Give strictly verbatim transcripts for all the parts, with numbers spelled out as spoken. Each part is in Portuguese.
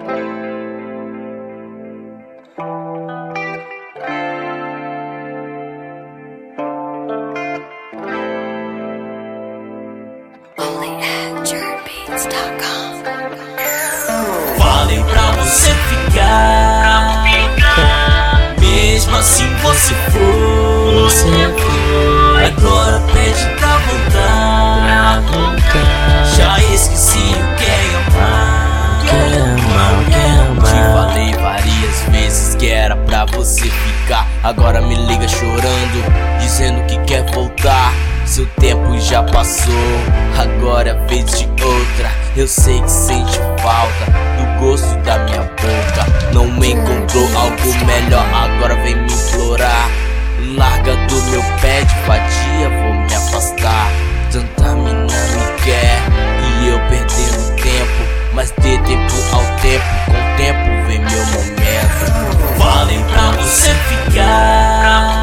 Falei pra você ficar, mesmo assim você foi. Agora pede pra voltar. Já esqueci o que é amar. Te falei várias vezes que era pra você ficar. Agora me liga chorando, dizendo que quer voltar. Seu tempo já passou, agora é vez de outra. Eu sei que sente falta do gosto da minha boca. Não me encontrou algo melhor, agora vem me implorar. Larga do meu pé de vadia, vou me afastar. Tanta mina me quer e eu perdendo tempo. Mas dê tempo ao tempo, com o tempo vem meu momento. Falei pra você ficar,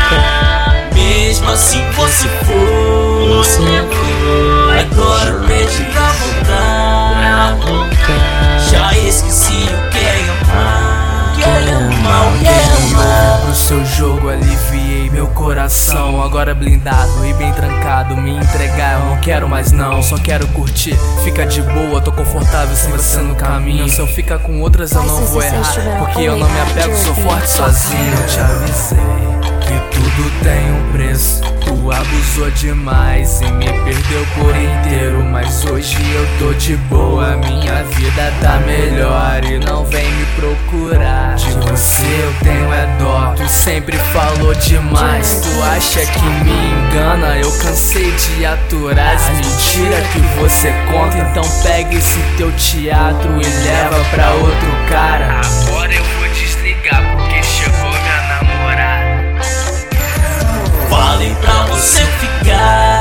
mesmo assim você foi. Agora pede pra voltar. Já esqueci o que é amar. Quer amar, quer amar. Pro seu jogo aliviei meu coração. Agora blindado e bem trancado, me entregar eu não quero mais não. Só quero curtir, fica de boa, tô confortável sem você no caminho. Se eu ficar com outras eu não vou errar, porque eu não me apego, sou forte sozinho. Eu te avisei que tudo tem um preço. Tu abusou demais e me perdeu por inteiro. Mas hoje eu tô de boa, minha vida tá melhor. E não vem me procurar, de você eu tenho é dó. Tu sempre falou demais, tu acha que me engana. Eu cansei de aturar as mentiras que você conta. Então pega esse teu teatro e leva pra outro cara. Agora eu vou desligar porque chegou minha namorada. Falei pra você ficar,